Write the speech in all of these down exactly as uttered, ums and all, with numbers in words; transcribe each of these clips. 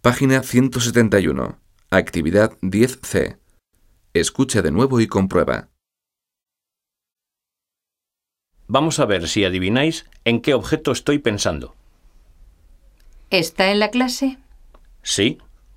Página ciento setenta y uno. Actividad diez ce. Escucha de nuevo y comprueba. Vamos a ver si adivináis en qué objeto estoy pensando. ¿Está en la clase? ¿Sí?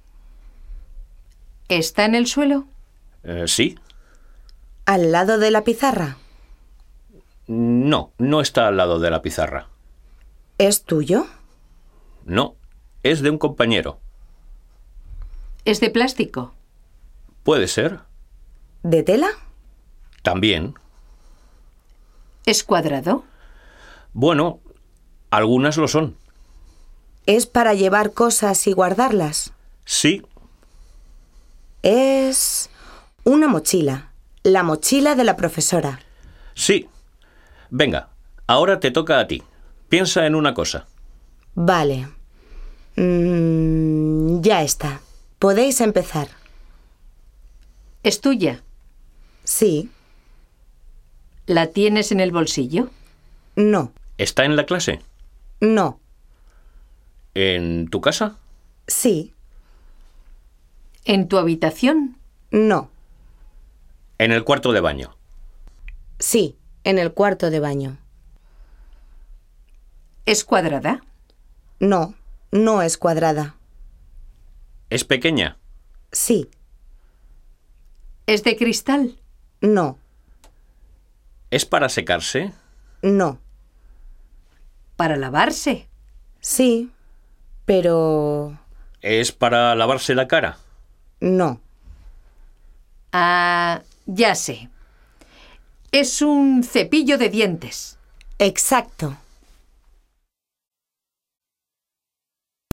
¿Está en el suelo? Eh, ¿Sí? ¿Al lado de la pizarra? No, no está al lado de la pizarra. ¿Es tuyo? No, es de un compañero. ¿Es de plástico? ¿Puede ser? ¿De tela? También. ¿Es cuadrado? Bueno, algunas lo son. ¿Es para llevar cosas y guardarlas? Sí, Es una mochila. La mochila de la profesora. sí. Venga, ahora te toca a ti. Piensa en una cosa. Vale. Mm, ya está. Podéis empezar. ¿Es tuya? Sí. ¿La tienes en el bolsillo? No. ¿Está en la clase? No. ¿En tu casa? Sí. ¿En tu habitación? No. ¿En el cuarto de baño? Sí. En el cuarto de baño. ¿Es cuadrada? No. No es cuadrada. ¿Es pequeña? Sí. ¿Es de cristal? No. ¿Es para secarse? No. ¿Para lavarse? Sí. Pero... ¿Es para lavarse la cara? no. Ah, ya sé. Es un cepillo de dientes. Exacto.